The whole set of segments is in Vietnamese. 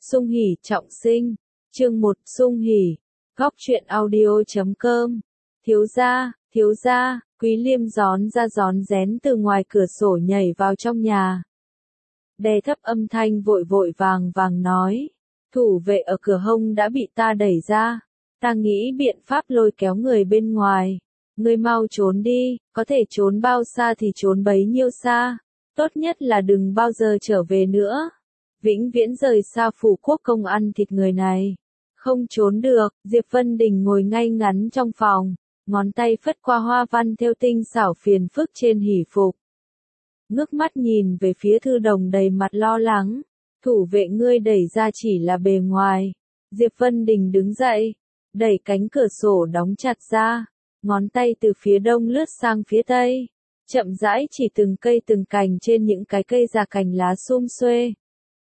Sung hỉ trọng sinh. Chương 1 Sung hỉ. Góc truyện audio.com. Thiếu gia, Quý Liêm rón rén từ ngoài cửa sổ nhảy vào trong nhà. Đè thấp âm thanh vội vàng nói. Thủ vệ ở cửa hông đã bị ta đẩy ra. Ta nghĩ biện pháp lôi kéo người bên ngoài. Ngươi mau trốn đi, có thể trốn bao xa thì trốn bấy nhiêu xa. Tốt nhất là đừng bao giờ trở về nữa. Vĩnh viễn rời xa phủ quốc công ăn thịt người này. Không trốn được, Diệp Vân Đình ngồi ngay ngắn trong phòng, ngón tay phất qua hoa văn thêu tinh xảo phiền phức trên hỷ phục. Ngước mắt nhìn về phía Thư Đồng đầy mặt lo lắng. Thủ vệ ngươi đẩy ra chỉ là bề ngoài. Diệp Vân Đình đứng dậy, đẩy cánh cửa sổ đóng chặt ra, ngón tay từ phía đông lướt sang phía tây, chậm rãi chỉ từng cây từng cành trên những cái cây già cành lá sum xuê.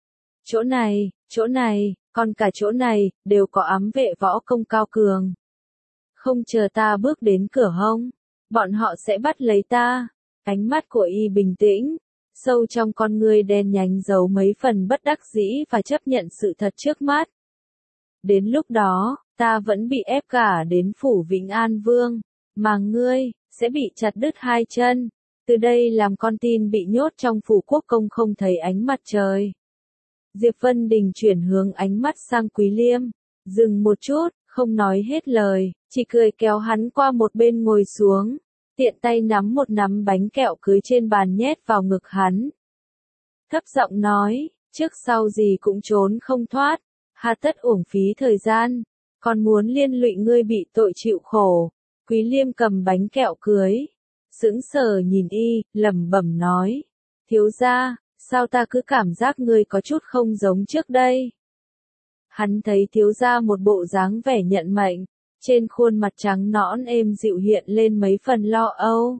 Chỗ này, còn cả chỗ này, đều có ám vệ võ công cao cường. Không chờ ta bước đến cửa hông, bọn họ sẽ bắt lấy ta. Ánh mắt của y bình tĩnh, sâu trong con ngươi đen nhánh giấu mấy phần bất đắc dĩ và chấp nhận sự thật trước mắt. Đến lúc đó, ta vẫn bị ép cả đến phủ Vĩnh An Vương, mà ngươi, sẽ bị chặt đứt hai chân. Từ đây làm con tin bị nhốt trong phủ quốc công không thấy ánh mặt trời. Diệp Vân Đình chuyển hướng ánh mắt sang Quý Liêm, dừng một chút, không nói hết lời, chỉ cười kéo hắn qua một bên ngồi xuống, tiện tay nắm một nắm bánh kẹo cưới trên bàn nhét vào ngực hắn. Thấp giọng nói, trước sau gì cũng trốn không thoát, hà tất uổng phí thời gian, còn muốn liên lụy ngươi bị tội chịu khổ. Quý Liêm cầm bánh kẹo cưới, sững sờ nhìn y, lẩm bẩm nói, thiếu gia, sao ta cứ cảm giác ngươi có chút không giống trước đây. Hắn thấy thiếu gia một bộ dáng vẻ nhận mệnh, trên khuôn mặt trắng nõn êm dịu hiện lên mấy phần lo âu.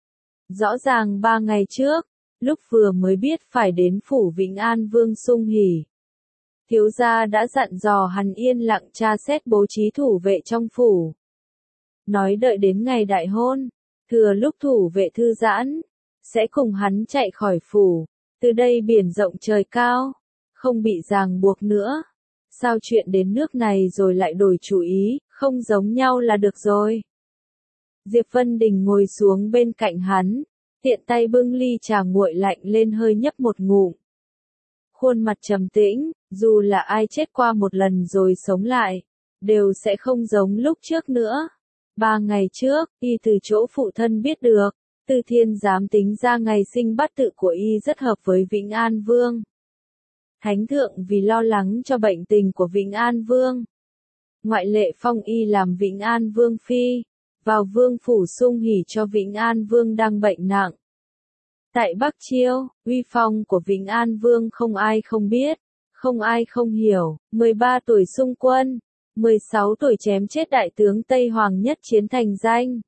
Rõ ràng 3 ngày trước, lúc vừa mới biết phải đến phủ Vĩnh An Vương Sung hỉ, thiếu gia đã dặn dò hắn yên lặng tra xét bố trí thủ vệ trong phủ. Nói đợi đến ngày đại hôn, thừa lúc thủ vệ thư giãn, sẽ cùng hắn chạy khỏi phủ, từ đây biển rộng trời cao, không bị ràng buộc nữa. Sao chuyện đến nước này rồi lại đổi chủ ý, không giống nhau là được rồi. Diệp Vân Đình ngồi xuống bên cạnh hắn, tiện tay bưng ly trà nguội lạnh lên hơi nhấp một ngụm. Khuôn mặt trầm tĩnh, dù là ai chết qua một lần rồi sống lại, đều sẽ không giống lúc trước nữa. 3 ngày trước, y từ chỗ phụ thân biết được, Từ Thiên Giám tính ra ngày sinh bát tự của y rất hợp với Vĩnh An Vương. Thánh thượng vì lo lắng cho bệnh tình của Vĩnh An Vương, ngoại lệ phong y làm Vĩnh An Vương phi, vào vương phủ Sung hỉ cho Vĩnh An Vương đang bệnh nặng. Tại Bắc Chiêu, uy phong của Vĩnh An Vương không ai không biết, không ai không hiểu. 13 tuổi xung quân, 16 tuổi chém chết đại tướng Tây Hoàng Nhất Chiến thành danh.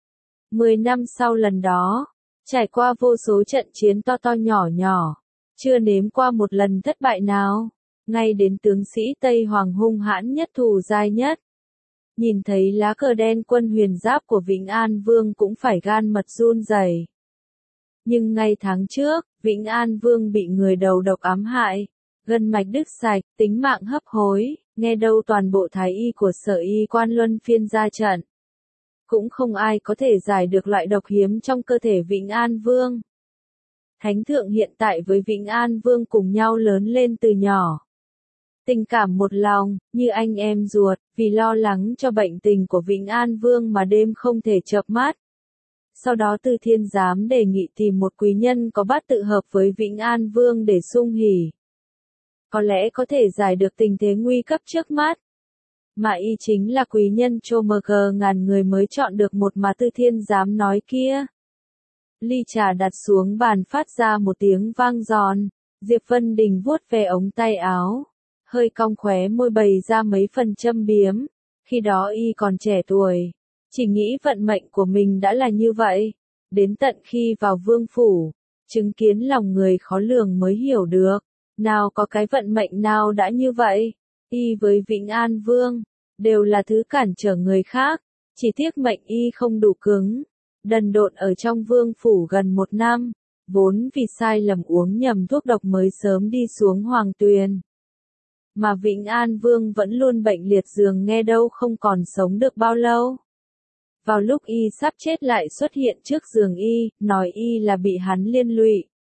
10 năm sau lần đó, trải qua vô số trận chiến to nhỏ, chưa nếm qua một lần thất bại nào, ngay đến tướng sĩ Tây Hoàng hung hãn nhất thù dai nhất. Nhìn thấy lá cờ đen quân huyền giáp của Vĩnh An Vương cũng phải gan mật run rẩy. Nhưng ngay tháng trước, Vĩnh An Vương bị người đầu độc ám hại, gân mạch đứt sạch, tính mạng hấp hối, nghe đâu toàn bộ thái y của Sở Y quan luân phiên ra trận. Cũng không ai có thể giải được loại độc hiếm trong cơ thể Vĩnh An Vương. Thánh thượng hiện tại với Vĩnh An Vương cùng nhau lớn lên từ nhỏ. Tình cảm một lòng, như anh em ruột, vì lo lắng cho bệnh tình của Vĩnh An Vương mà đêm không thể chợp mắt. Sau đó Từ Thiên Giám đề nghị tìm một quý nhân có bát tự hợp với Vĩnh An Vương để sung hỉ. Có lẽ có thể giải được tình thế nguy cấp trước mắt. Mà y chính là quý nhân chômg ngàn người mới chọn được một mà Từ Thiên Giám nói kia. Ly trà đặt xuống bàn phát ra một tiếng vang giòn, Diệp Vân Đình vuốt về ống tay áo, hơi cong khóe môi bày ra mấy phần châm biếm. Khi đó y còn trẻ tuổi, chỉ nghĩ vận mệnh của mình đã là như vậy. Đến tận khi vào vương phủ, chứng kiến lòng người khó lường mới hiểu được, nào có cái vận mệnh nào đã như vậy. Y với Vĩnh An Vương, đều là thứ cản trở người khác, chỉ tiếc mệnh y không đủ cứng. Đần độn ở trong vương phủ gần 1 năm, vốn vì sai lầm uống nhầm thuốc độc mới sớm đi xuống hoàng tuyền. Mà Vĩnh An Vương vẫn luôn bệnh liệt giường nghe đâu không còn sống được bao lâu. Vào lúc y sắp chết lại xuất hiện trước giường y, nói y là bị hắn liên lụy.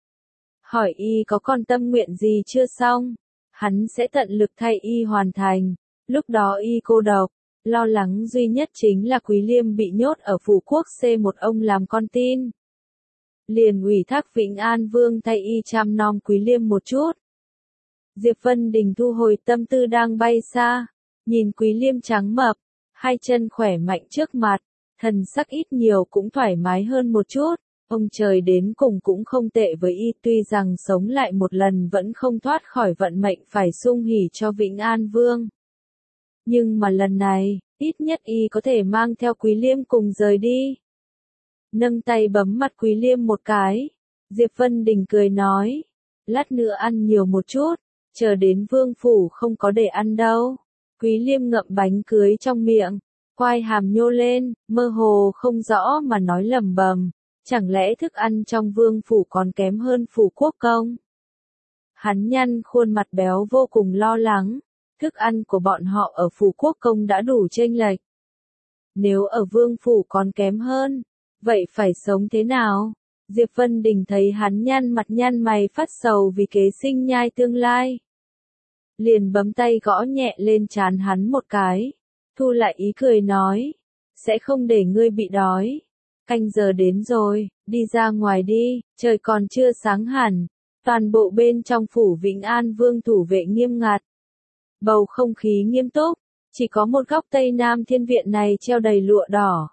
Hỏi y có còn tâm nguyện gì chưa xong, hắn sẽ tận lực thay y hoàn thành. Lúc đó y cô độc, lo lắng duy nhất chính là Quý Liêm bị nhốt ở phủ quốc C1 ông làm con tin. Liền ủy thác Vĩnh An Vương thay y chăm nom Quý Liêm một chút. Diệp Vân Đình thu hồi tâm tư đang bay xa, nhìn Quý Liêm trắng mập, hai chân khỏe mạnh trước mặt, thần sắc ít nhiều cũng thoải mái hơn một chút. Ông trời đến cùng cũng không tệ với y, tuy rằng sống lại một lần vẫn không thoát khỏi vận mệnh phải sung hỉ cho Vĩnh An Vương. Nhưng mà lần này, ít nhất y có thể mang theo Quý Liêm cùng rời đi. Nâng tay bấm mặt Quý Liêm một cái, Diệp Vân Đình cười nói, lát nữa ăn nhiều một chút, chờ đến vương phủ không có để ăn đâu. Quý Liêm ngậm bánh cưới trong miệng, quai hàm nhô lên, mơ hồ không rõ mà nói lẩm bẩm, chẳng lẽ thức ăn trong vương phủ còn kém hơn phủ quốc công? Hắn nhăn khuôn mặt béo vô cùng lo lắng, thức ăn của bọn họ ở phủ quốc công đã đủ chênh lệch. Nếu ở vương phủ còn kém hơn, vậy phải sống thế nào? Diệp Vân Đình thấy hắn nhăn mặt nhăn mày phát sầu vì kế sinh nhai tương lai. Liền bấm tay gõ nhẹ lên trán hắn một cái, thu lại ý cười nói, sẽ không để ngươi bị đói. Canh giờ đến rồi, đi ra ngoài đi, trời còn chưa sáng hẳn. Toàn bộ bên trong phủ Vĩnh An Vương thủ vệ nghiêm ngặt. Bầu không khí nghiêm túc, chỉ có một góc tây nam thiên viện này treo đầy lụa đỏ.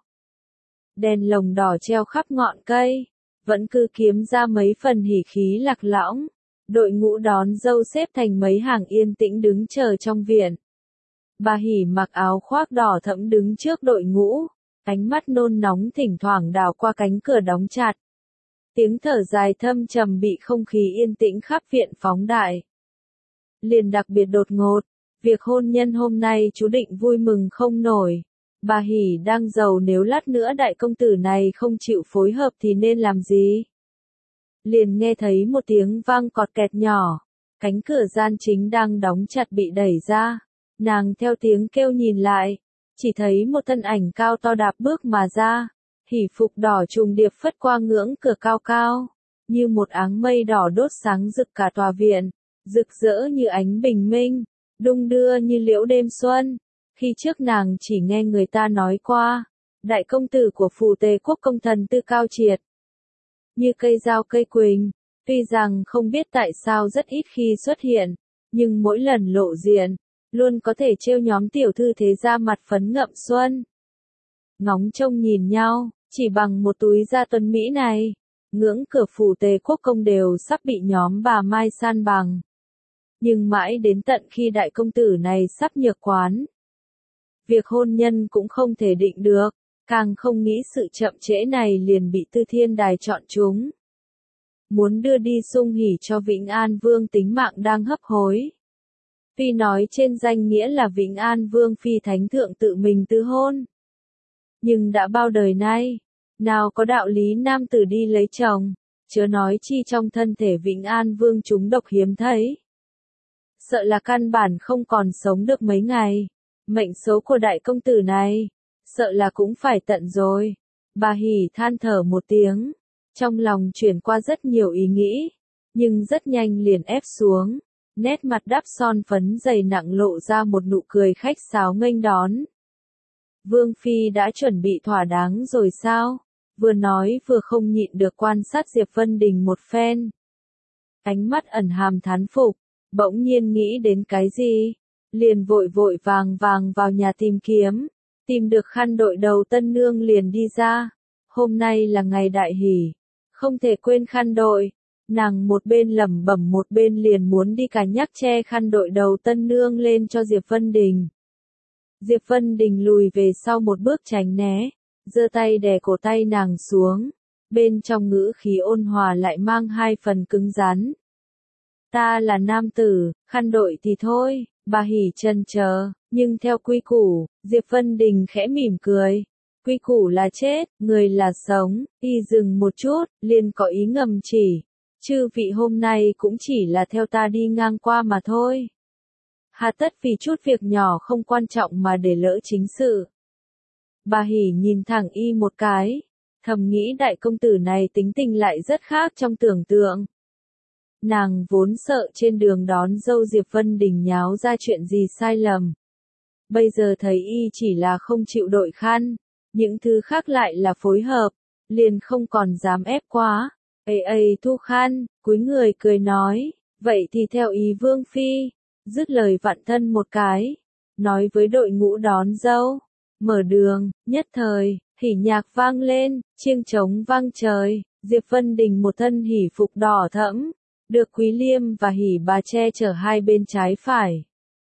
Đèn lồng đỏ treo khắp ngọn cây, vẫn cứ kiếm ra mấy phần hỉ khí lạc lõng. Đội ngũ đón dâu xếp thành mấy hàng yên tĩnh đứng chờ trong viện. Bà Hỉ mặc áo khoác đỏ thẫm đứng trước đội ngũ, ánh mắt nôn nóng thỉnh thoảng đảo qua cánh cửa đóng chặt. Tiếng thở dài thâm trầm bị không khí yên tĩnh khắp viện phóng đại. Liền đặc biệt đột ngột, việc hôn nhân hôm nay chú định vui mừng không nổi. Bà Hỉ đang giàu, nếu lát nữa đại công tử này không chịu phối hợp thì nên làm gì? Liền nghe thấy một tiếng vang cọt kẹt nhỏ, cánh cửa gian chính đang đóng chặt bị đẩy ra. Nàng theo tiếng kêu nhìn lại, chỉ thấy một thân ảnh cao to đạp bước mà ra, hỉ phục đỏ trùng điệp phất qua ngưỡng cửa cao cao, như một áng mây đỏ đốt sáng rực cả tòa viện, rực rỡ như ánh bình minh, đung đưa như liễu đêm xuân. Khi trước nàng chỉ nghe người ta nói qua, đại công tử của phủ Tề quốc công thần tư cao triệt, như cây dao cây quỳnh, tuy rằng không biết tại sao rất ít khi xuất hiện, nhưng mỗi lần lộ diện, luôn có thể trêu nhóm tiểu thư thế gia mặt phấn ngậm xuân. Ngóng trông nhìn nhau, chỉ bằng một túi da tuấn Mỹ này, ngưỡng cửa phủ Tề quốc công đều sắp bị nhóm bà Mai san bằng. Nhưng mãi đến tận khi đại công tử này sắp nhược quán, việc hôn nhân cũng không thể định được, càng không nghĩ sự chậm trễ này liền bị Tư Thiên Đài chọn chúng. Muốn đưa đi sung hỉ cho Vĩnh An Vương tính mạng đang hấp hối. Tuy nói trên danh nghĩa là Vĩnh An Vương phi thánh thượng tự mình tư hôn, nhưng đã bao đời nay, nào có đạo lý nam tử đi lấy chồng, chớ nói chi trong thân thể Vĩnh An Vương chúng độc hiếm thấy. Sợ là căn bản không còn sống được mấy ngày. Mệnh số của đại công tử này, sợ là cũng phải tận rồi. Bà Hỉ than thở một tiếng, trong lòng chuyển qua rất nhiều ý nghĩ, nhưng rất nhanh liền ép xuống, nét mặt đắp son phấn dày nặng lộ ra một nụ cười khách sáo nghênh đón. Vương phi đã chuẩn bị thỏa đáng rồi sao? Vừa nói vừa không nhịn được quan sát Diệp Vân Đình một phen. Ánh mắt ẩn hàm thán phục, bỗng nhiên nghĩ đến cái gì? Liền vội vội vàng vào nhà tìm kiếm, tìm được khăn đội đầu tân nương liền đi ra. Hôm nay là ngày đại hỷ, không thể quên khăn đội. Nàng một bên lẩm bẩm một bên liền muốn đi cả nhắc che khăn đội đầu tân nương lên cho Diệp Vân Đình. Diệp Vân Đình lùi về sau một bước tránh né, giơ tay đè cổ tay nàng xuống, bên trong ngữ khí ôn hòa lại mang hai phần cứng rắn. Ta là nam tử, khăn đội thì thôi. Bà Hỉ chần chờ, nhưng theo quy củ, Diệp Vân Đình khẽ mỉm cười. Quy củ là chết, người là sống. Y dừng một chút, liền có ý ngầm chỉ. Chư vị hôm nay cũng chỉ là theo ta đi ngang qua mà thôi. hà tất vì chút việc nhỏ không quan trọng mà để lỡ chính sự. Bà Hỷ nhìn thẳng y một cái, thầm nghĩ đại công tử này tính tình lại rất khác trong tưởng tượng. Nàng vốn sợ trên đường đón dâu Diệp Vân Đình nháo ra chuyện gì sai lầm. Bây giờ thấy y chỉ là không chịu đội khăn, những thứ khác lại là phối hợp, liền không còn dám ép quá. Thu khăn, cúi người cười nói, vậy thì theo ý Vương Phi, dứt lời vặn thân một cái, nói với đội ngũ đón dâu, mở đường, nhất thời, hỉ nhạc vang lên, chiêng trống vang trời, Diệp Vân Đình một thân hỉ phục đỏ thẫm, được Quý Liêm và Hỉ Bà che chở hai bên trái phải.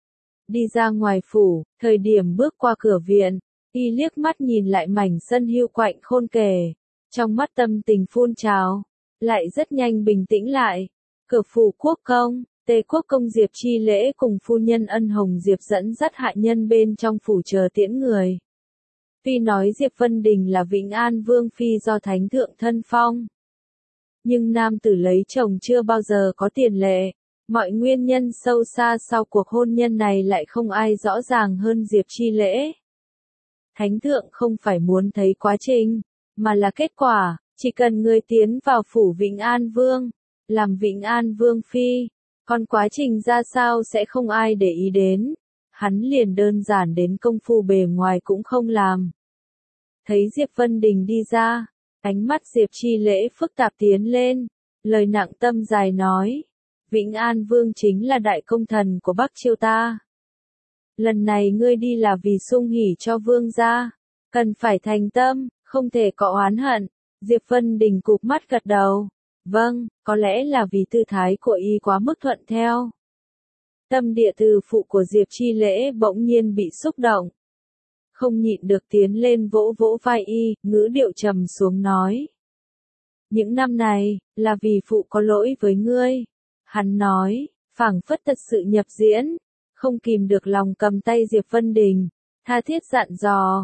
Đi ra ngoài phủ, thời điểm bước qua cửa viện, y liếc mắt nhìn lại mảnh sân hưu quạnh khôn kề, trong mắt tâm tình phun trào, lại rất nhanh bình tĩnh lại. Cửa phủ quốc công, Tề quốc công Diệp Chi Lễ cùng phu nhân Ân Hồng Diệp dẫn dắt hạ nhân bên trong phủ chờ tiễn người. Tuy nói Diệp Vân Đình là Vĩnh An Vương Phi do Thánh Thượng thân phong, nhưng nam tử lấy chồng chưa bao giờ có tiền lệ. Mọi nguyên nhân sâu xa sau cuộc hôn nhân này lại không ai rõ ràng hơn Diệp Chi Lễ. Thánh Thượng không phải muốn thấy quá trình, mà là kết quả, chỉ cần người tiến vào phủ Vĩnh An Vương, làm Vĩnh An Vương Phi, còn quá trình ra sao sẽ không ai để ý đến. Hắn liền đơn giản đến công phu bề ngoài cũng không làm. Thấy Diệp Vân Đình đi ra, ánh mắt Diệp Chi Lễ phức tạp tiến lên, lời nặng tâm dài nói. Vĩnh An Vương chính là đại công thần của Bắc Chiêu ta. Lần này ngươi đi là vì sung hỉ cho vương gia, cần phải thành tâm, không thể có oán hận. Diệp Vân Đình cụp mắt gật đầu. Vâng, có lẽ là vì tư thái của y quá mức thuận theo. Tâm địa từ phụ của Diệp Chi Lễ bỗng nhiên bị xúc động. Không nhịn được tiến lên vỗ vỗ vai y, ngữ điệu trầm xuống nói. Những năm này, là vì phụ có lỗi với ngươi. Hắn nói, phảng phất thật sự nhập diễn, không kìm được lòng cầm tay Diệp Vân Đình, tha thiết dặn dò,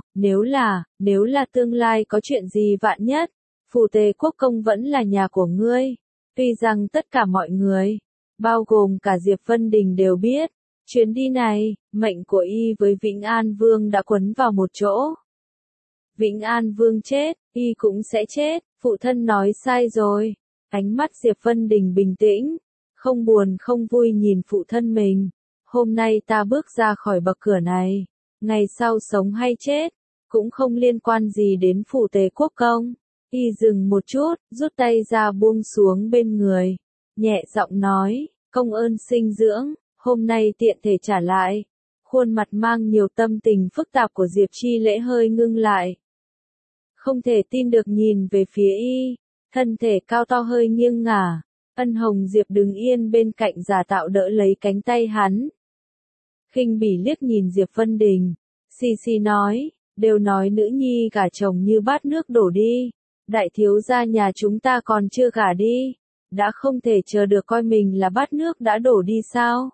nếu là tương lai có chuyện gì vạn nhất, phủ Tề quốc công vẫn là nhà của ngươi. Tuy rằng tất cả mọi người, bao gồm cả Diệp Vân Đình đều biết, chuyến đi này, mệnh của y với Vĩnh An Vương đã quấn vào một chỗ. Vĩnh An Vương chết, y cũng sẽ chết, phụ thân nói sai rồi. Ánh mắt Diệp Vân Đình bình tĩnh, không buồn không vui nhìn phụ thân mình. Hôm nay ta bước ra khỏi bậc cửa này, ngày sau sống hay chết, cũng không liên quan gì đến phủ Tề quốc công. Y dừng một chút, rút tay ra buông xuống bên người, nhẹ giọng nói, công ơn sinh dưỡng, hôm nay tiện thể trả lại. Khuôn mặt mang nhiều tâm tình phức tạp của Diệp Chi Lễ hơi ngưng lại. Không thể tin được nhìn về phía y, thân thể cao to hơi nghiêng ngả. Ân Hồng Diệp đứng yên bên cạnh giả tạo đỡ lấy cánh tay hắn. Khinh bỉ liếc nhìn Diệp Vân Đình, xì nói, đều nói nữ nhi gả chồng như bát nước đổ đi, đại thiếu gia nhà chúng ta còn chưa gả đi, đã không thể chờ được coi mình là bát nước đã đổ đi sao?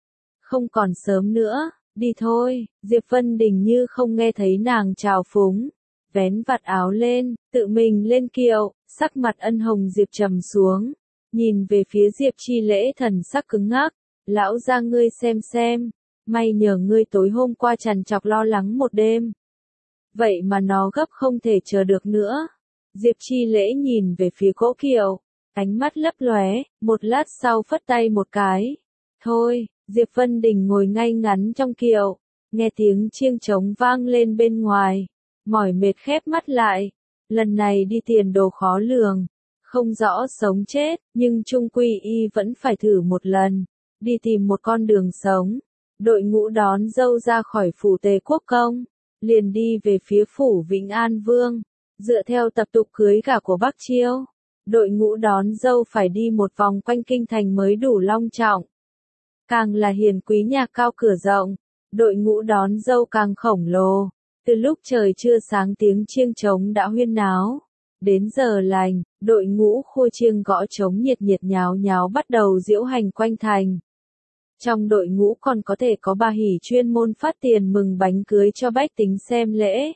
Không còn sớm nữa, đi thôi. Diệp Vân Đình như không nghe thấy nàng chào phúng, vén vạt áo lên, tự mình lên kiệu, sắc mặt Ân Hồng Diệp trầm xuống. Nhìn về phía Diệp Chi Lễ thần sắc cứng ngắc, lão gia ngươi xem, may nhờ ngươi tối hôm qua trằn trọc lo lắng một đêm. Vậy mà nó gấp không thể chờ được nữa. Diệp Chi Lễ nhìn về phía cỗ kiệu, ánh mắt lấp lóe, một lát sau phất tay một cái. Thôi, Diệp Vân Đình ngồi ngay ngắn trong kiệu, nghe tiếng chiêng trống vang lên bên ngoài, mỏi mệt khép mắt lại. Lần này đi tiền đồ khó lường. Không rõ sống chết, nhưng chung quy y vẫn phải thử một lần, đi tìm một con đường sống. Đội ngũ đón dâu ra khỏi phủ Tề quốc công, liền đi về phía phủ Vĩnh An Vương, dựa theo tập tục cưới gả của Bắc Chiêu. Đội ngũ đón dâu phải đi một vòng quanh kinh thành mới đủ long trọng. Càng là hiền quý nhà cao cửa rộng, đội ngũ đón dâu càng khổng lồ. Từ lúc trời chưa sáng tiếng chiêng trống đã huyên náo. Đến giờ lành, đội ngũ khua chiêng gõ trống nhiệt nháo nháo bắt đầu diễu hành quanh thành. Trong đội ngũ còn có thể có bà Hỷ chuyên môn phát tiền mừng bánh cưới cho bách tính xem lễ.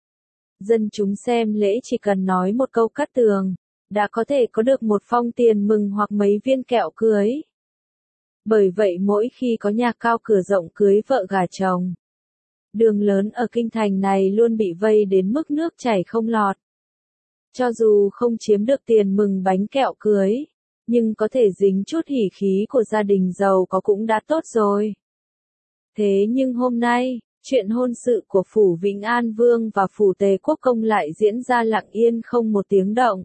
Dân chúng xem lễ chỉ cần nói một câu cắt tường, đã có thể có được một phong tiền mừng hoặc mấy viên kẹo cưới. Bởi vậy mỗi khi có nhà cao cửa rộng cưới vợ gả chồng, đường lớn ở kinh thành này luôn bị vây đến mức nước chảy không lọt. Cho dù không chiếm được tiền mừng bánh kẹo cưới, nhưng có thể dính chút hỉ khí của gia đình giàu có cũng đã tốt rồi. Thế nhưng hôm nay, chuyện hôn sự của Phủ Vĩnh An Vương và Phủ Tề Quốc Công lại diễn ra lặng yên không một tiếng động.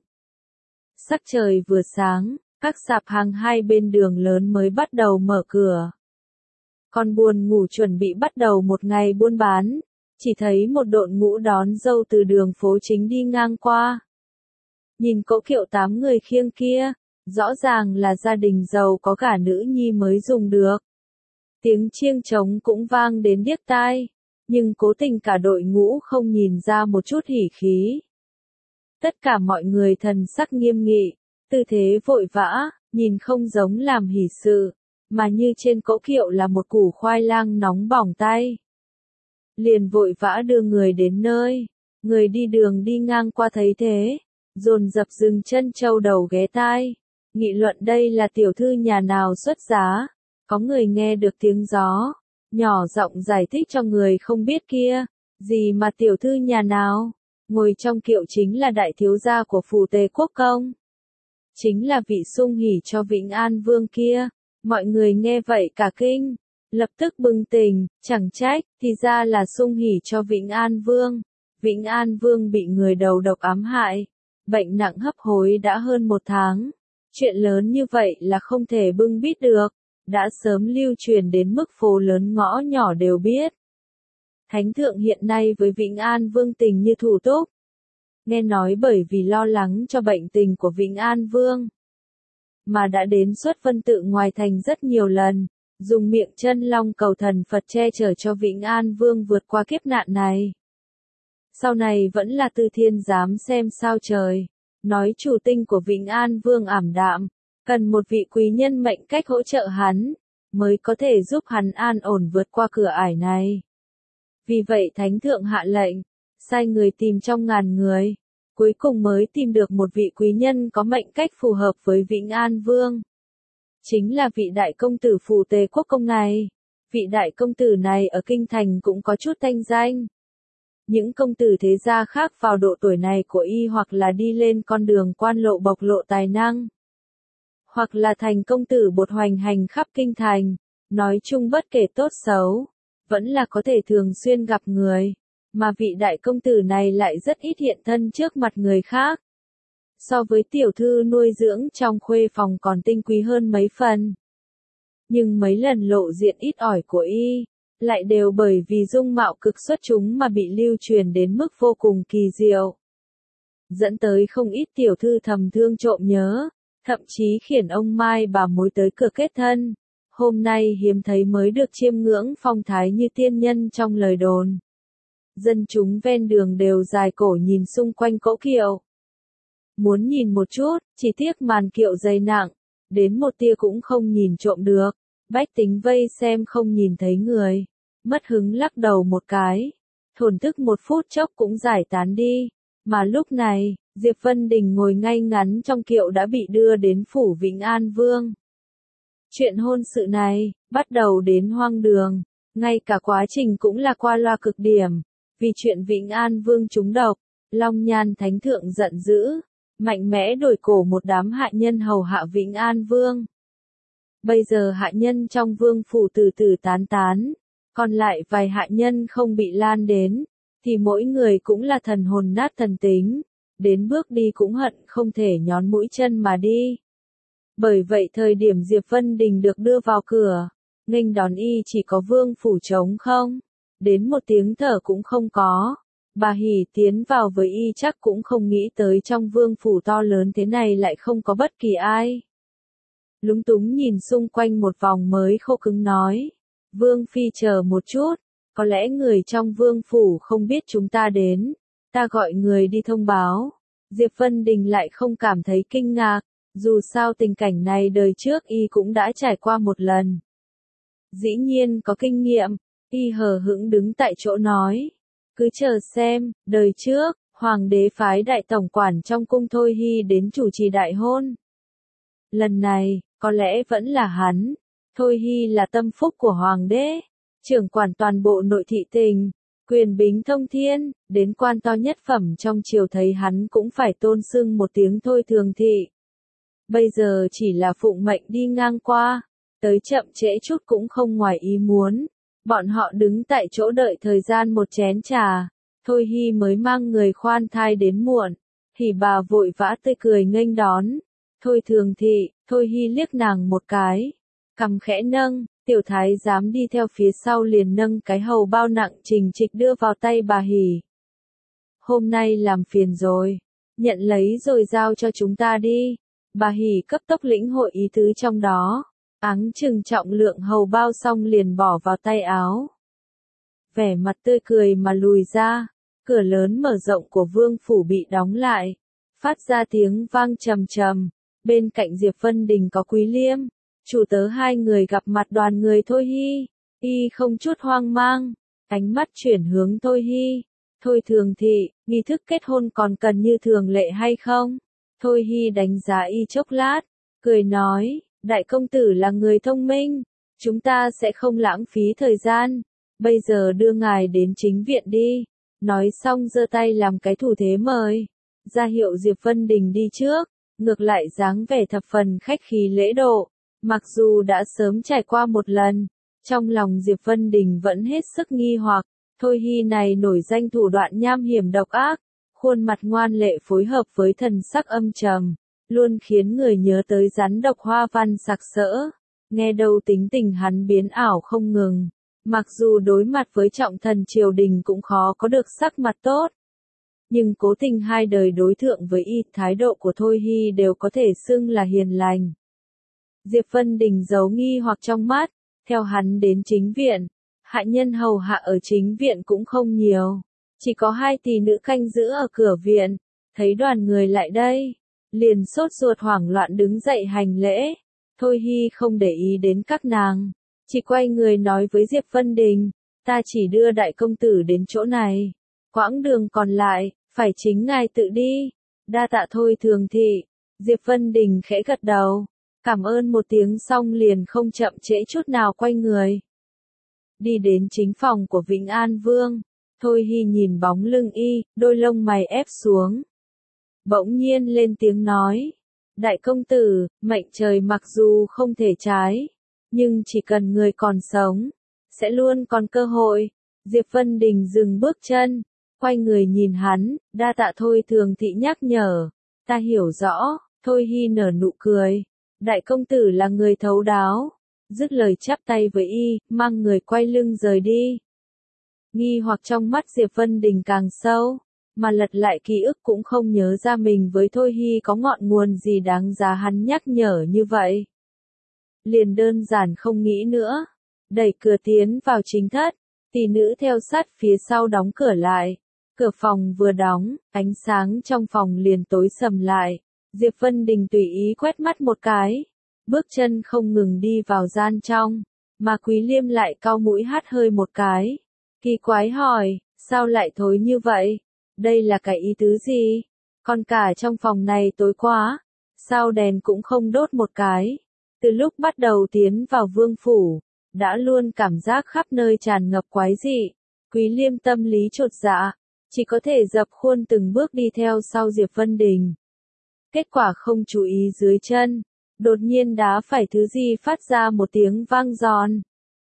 Sắc trời vừa sáng, các sạp hàng hai bên đường lớn mới bắt đầu mở cửa. Con buồn ngủ chuẩn bị bắt đầu một ngày buôn bán, chỉ thấy một đội ngũ đón dâu từ đường phố chính đi ngang qua. Nhìn cỗ kiệu 8 người khiêng kia, rõ ràng là gia đình giàu có cả nữ nhi mới dùng được. Tiếng chiêng trống cũng vang đến điếc tai, nhưng cố tình cả đội ngũ không nhìn ra một chút hỉ khí. Tất cả mọi người thần sắc nghiêm nghị, tư thế vội vã, nhìn không giống làm hỉ sự, mà như trên cỗ kiệu là một củ khoai lang nóng bỏng tay. Liền vội vã đưa người đến nơi, người đi đường đi ngang qua thấy thế, dồn dập dừng chân châu đầu ghé tai, nghị luận đây là tiểu thư nhà nào xuất giá. Có người nghe được tiếng gió, nhỏ giọng giải thích cho người không biết kia, gì mà tiểu thư nhà nào, ngồi trong kiệu chính là đại thiếu gia của Phủ Tề Quốc Công. Chính là vị sung hỉ cho Vĩnh An Vương kia. Mọi người nghe vậy cả kinh, lập tức bừng tỉnh, chẳng trách, thì ra là sung hỉ cho Vĩnh An Vương. Vĩnh An Vương bị người đầu độc ám hại, bệnh nặng hấp hối đã hơn 1 tháng. Chuyện lớn như vậy là không thể bưng bít được, đã sớm lưu truyền đến mức phố lớn ngõ nhỏ đều biết. Thánh thượng hiện nay với Vĩnh An Vương tình như thủ túc. Nghe nói bởi vì lo lắng cho bệnh tình của Vĩnh An Vương, mà đã đến Xuất Vân Tự ngoài thành rất nhiều lần, dùng miệng chân long cầu thần Phật che chở cho Vĩnh An Vương vượt qua kiếp nạn này. Sau này vẫn là Tư Thiên dám xem sao trời, nói chủ tinh của Vĩnh An Vương ảm đạm, cần một vị quý nhân mệnh cách hỗ trợ hắn, mới có thể giúp hắn an ổn vượt qua cửa ải này. Vì vậy Thánh Thượng hạ lệnh, sai người tìm trong ngàn người, cuối cùng mới tìm được một vị quý nhân có mệnh cách phù hợp với Vĩnh An Vương. Chính là vị đại công tử Phủ Tề Quốc Công này. Vị đại công tử này ở kinh thành cũng có chút thanh danh. Những công tử thế gia khác vào độ tuổi này của y hoặc là đi lên con đường quan lộ bộc lộ tài năng, hoặc là thành công tử bột hoành hành khắp kinh thành, nói chung bất kể tốt xấu, vẫn là có thể thường xuyên gặp người, mà vị đại công tử này lại rất ít hiện thân trước mặt người khác. So với tiểu thư nuôi dưỡng trong khuê phòng còn tinh quý hơn mấy phần. Nhưng mấy lần lộ diện ít ỏi của y, lại đều bởi vì dung mạo cực xuất chúng mà bị lưu truyền đến mức vô cùng kỳ diệu. Dẫn tới không ít tiểu thư thầm thương trộm nhớ, thậm chí khiển ông Mai bà mối tới cửa kết thân. Hôm nay hiếm thấy mới được chiêm ngưỡng phong thái như tiên nhân trong lời đồn. Dân chúng ven đường đều dài cổ nhìn xung quanh cỗ kiệu. Muốn nhìn một chút, chỉ tiếc màn kiệu dày nặng, đến một tia cũng không nhìn trộm được. Bách tính vây xem không nhìn thấy người, mất hứng lắc đầu một cái, thổn thức một phút chốc cũng giải tán đi. Mà lúc này, Diệp Vân Đình ngồi ngay ngắn trong kiệu đã bị đưa đến Phủ Vĩnh An Vương. Chuyện hôn sự này, bắt đầu đến hoang đường, ngay cả quá trình cũng là qua loa cực điểm. Vì chuyện Vĩnh An Vương trúng độc, Long Nhan Thánh Thượng giận dữ, mạnh mẽ đổi cổ một đám hạ nhân hầu hạ Vĩnh An Vương. Bây giờ hạ nhân trong vương phủ từ từ tán tán, còn lại vài hạ nhân không bị lan đến, thì mỗi người cũng là thần hồn nát thần tính, đến bước đi cũng hận không thể nhón mũi chân mà đi. Bởi vậy thời điểm Diệp Vân Đình được đưa vào cửa, nghênh đón y chỉ có vương phủ trống không, đến một tiếng thở cũng không có. Bà Hỷ tiến vào với y chắc cũng không nghĩ tới trong vương phủ to lớn thế này lại không có bất kỳ ai. Lúng túng nhìn xung quanh một vòng mới khô cứng nói, Vương Phi chờ một chút, có lẽ người trong vương phủ không biết chúng ta đến, ta gọi người đi thông báo. Diệp Vân Đình lại không cảm thấy kinh ngạc, dù sao tình cảnh này đời trước y cũng đã trải qua một lần. Dĩ nhiên có kinh nghiệm, y hờ hững đứng tại chỗ nói, cứ chờ xem, đời trước, hoàng đế phái đại tổng quản trong cung Thôi Hy đến chủ trì đại hôn. Lần này, có lẽ vẫn là hắn, Thôi Hy là tâm phúc của hoàng đế, trưởng quản toàn bộ nội thị tình, quyền bính thông thiên, đến quan to nhất phẩm trong triều thấy hắn cũng phải tôn xưng một tiếng Thôi Thường Thị. Bây giờ chỉ là phụng mệnh đi ngang qua, tới chậm trễ chút cũng không ngoài ý muốn. Bọn họ đứng tại chỗ đợi thời gian một chén trà, Thôi Hy mới mang người khoan thai đến muộn, thì bà vội vã tươi cười nghênh đón. Thôi Thường Thị, Thôi Hy liếc nàng một cái, cằm khẽ nâng, tiểu thái giám đi theo phía sau liền nâng cái hầu bao nặng trình trịch đưa vào tay bà Hỉ. Hôm nay làm phiền rồi, nhận lấy rồi giao cho chúng ta đi. Bà Hỉ cấp tốc lĩnh hội ý tứ trong đó, áng chừng trọng lượng hầu bao xong liền bỏ vào tay áo. Vẻ mặt tươi cười mà lùi ra, cửa lớn mở rộng của vương phủ bị đóng lại, phát ra tiếng vang trầm trầm. Bên cạnh Diệp Vân Đình có Quý Liêm, chủ tớ hai người gặp mặt đoàn người Thôi Hy, y không chút hoang mang, ánh mắt chuyển hướng Thôi Hy. Thôi Thường Thị, nghi thức kết hôn còn cần như thường lệ hay không? Thôi Hy đánh giá y chốc lát, cười nói, đại công tử là người thông minh, chúng ta sẽ không lãng phí thời gian, bây giờ đưa ngài đến chính viện đi. Nói xong giơ tay làm cái thủ thế mời, ra hiệu Diệp Vân Đình đi trước, ngược lại dáng vẻ thập phần khách khí lễ độ, mặc dù đã sớm trải qua một lần, trong lòng Diệp Vân Đình vẫn hết sức nghi hoặc, Thôi Hy này nổi danh thủ đoạn nham hiểm độc ác, khuôn mặt ngoan lệ phối hợp với thần sắc âm trầm, luôn khiến người nhớ tới rắn độc hoa văn sặc sỡ. Nghe đâu tính tình hắn biến ảo không ngừng, mặc dù đối mặt với trọng thần triều đình cũng khó có được sắc mặt tốt. Nhưng cố tình hai đời đối thượng với y, thái độ của Thôi Hy đều có thể xưng là hiền lành. Diệp Vân Đình giấu nghi hoặc trong mắt, theo hắn đến chính viện, hạ nhân hầu hạ ở chính viện cũng không nhiều. Chỉ có 2 tỷ nữ canh giữ ở cửa viện, thấy đoàn người lại đây, liền sốt ruột hoảng loạn đứng dậy hành lễ. Thôi Hy không để ý đến các nàng, chỉ quay người nói với Diệp Vân Đình, ta chỉ đưa đại công tử đến chỗ này, quãng đường còn lại, phải chính ngài tự đi. Đa tạ Thôi Thường Thị. Diệp Vân Đình khẽ gật đầu, cảm ơn một tiếng xong liền không chậm trễ chút nào quay người. Đi đến chính phòng của Vĩnh An Vương. Thôi Hy nhìn bóng lưng y, đôi lông mày ép xuống. Bỗng nhiên lên tiếng nói, đại công tử, mệnh trời mặc dù không thể trái, nhưng chỉ cần người còn sống, sẽ luôn còn cơ hội. Diệp Vân Đình dừng bước chân, quay người nhìn hắn, đa tạ Thôi Thường Thị nhắc nhở, ta hiểu rõ. Thôi Hy nở nụ cười, đại công tử là người thấu đáo, dứt lời chắp tay với y, mang người quay lưng rời đi. Nghi hoặc trong mắt Diệp Vân Đình càng sâu, mà lật lại ký ức cũng không nhớ ra mình với Thôi Hy có ngọn nguồn gì đáng giá hắn nhắc nhở như vậy. Liền đơn giản không nghĩ nữa, đẩy cửa tiến vào chính thất, tỷ nữ theo sát phía sau đóng cửa lại. Cửa phòng vừa đóng, ánh sáng trong phòng liền tối sầm lại. Diệp Vân Đình tùy ý quét mắt một cái, bước chân không ngừng đi vào gian trong, mà Quý Liêm lại cau mũi hắt hơi một cái. Kỳ quái hỏi, sao lại thối như vậy? Đây là cái ý tứ gì? Còn cả trong phòng này tối quá, sao đèn cũng không đốt một cái? Từ lúc bắt đầu tiến vào vương phủ, đã luôn cảm giác khắp nơi tràn ngập quái dị. Quý Liêm tâm lý chột dạ, chỉ có thể dập khuôn từng bước đi theo sau Diệp Vân Đình. Kết quả không chú ý dưới chân, đột nhiên đá phải thứ gì phát ra một tiếng vang giòn.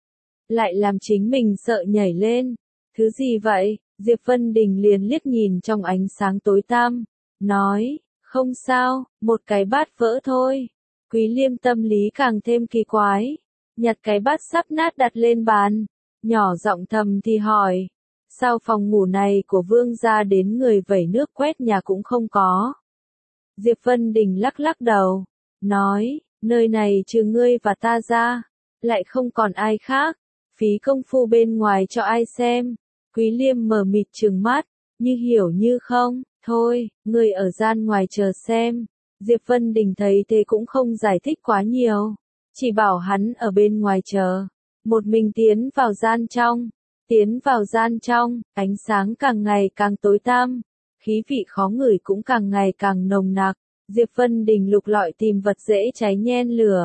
Lại làm chính mình sợ nhảy lên. Thứ gì vậy? Diệp Vân Đình liền liếc nhìn trong ánh sáng tối tăm, nói, không sao, một cái bát vỡ thôi. Quý Liêm tâm lý càng thêm kỳ quái, nhặt cái bát sắp nát đặt lên bàn, nhỏ giọng thầm thì hỏi, sao phòng ngủ này của vương gia đến người vẩy nước quét nhà cũng không có? Diệp Vân Đình lắc lắc đầu, nói, nơi này trừ ngươi và ta ra, lại không còn ai khác, phí công phu bên ngoài cho ai xem. Quý Liêm mờ mịt trừng mắt, như hiểu như không, thôi, ngươi ở gian ngoài chờ xem. Diệp Vân Đình thấy thế cũng không giải thích quá nhiều, chỉ bảo hắn ở bên ngoài chờ, một mình tiến vào gian trong. Tiến vào gian trong, ánh sáng càng ngày càng tối tăm, khí vị khó ngửi cũng càng ngày càng nồng nặc. Diệp Vân Đình lục lọi tìm vật dễ cháy nhen lửa,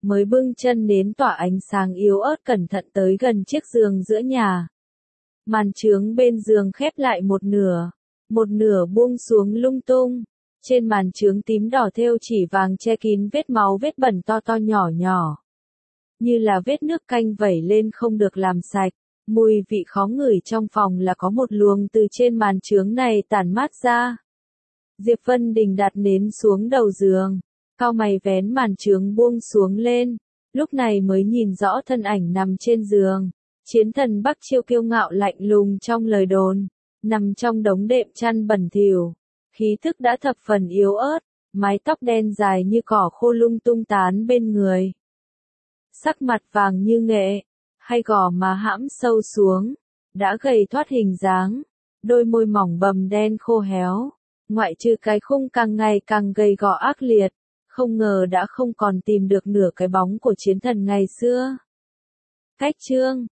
mới bưng chân nến tỏa ánh sáng yếu ớt cẩn thận tới gần chiếc giường giữa nhà. Màn chướng bên giường khép lại một nửa buông xuống lung tung. Trên màn chướng tím đỏ thêu chỉ vàng che kín vết máu vết bẩn to to nhỏ nhỏ. Như là vết nước canh vẩy lên không được làm sạch. Mùi vị khó ngửi trong phòng là có một luồng từ trên màn chướng này tản mát ra. Diệp Vân Đình đặt nến xuống đầu giường, cau mày vén màn chướng buông xuống lên, lúc này mới nhìn rõ thân ảnh nằm trên giường. Chiến thần Bắc Chiêu kiêu ngạo lạnh lùng trong lời đồn, nằm trong đống đệm chăn bẩn thỉu, khí thức đã thập phần yếu ớt, mái tóc đen dài như cỏ khô lung tung tán bên người. Sắc mặt vàng như nghệ, hay gò má hãm sâu xuống, đã gầy thoát hình dáng, đôi môi mỏng bầm đen khô héo, ngoại trừ cái khung càng ngày càng gầy gò ác liệt, không ngờ đã không còn tìm được nửa cái bóng của chiến thần ngày xưa. Cách chương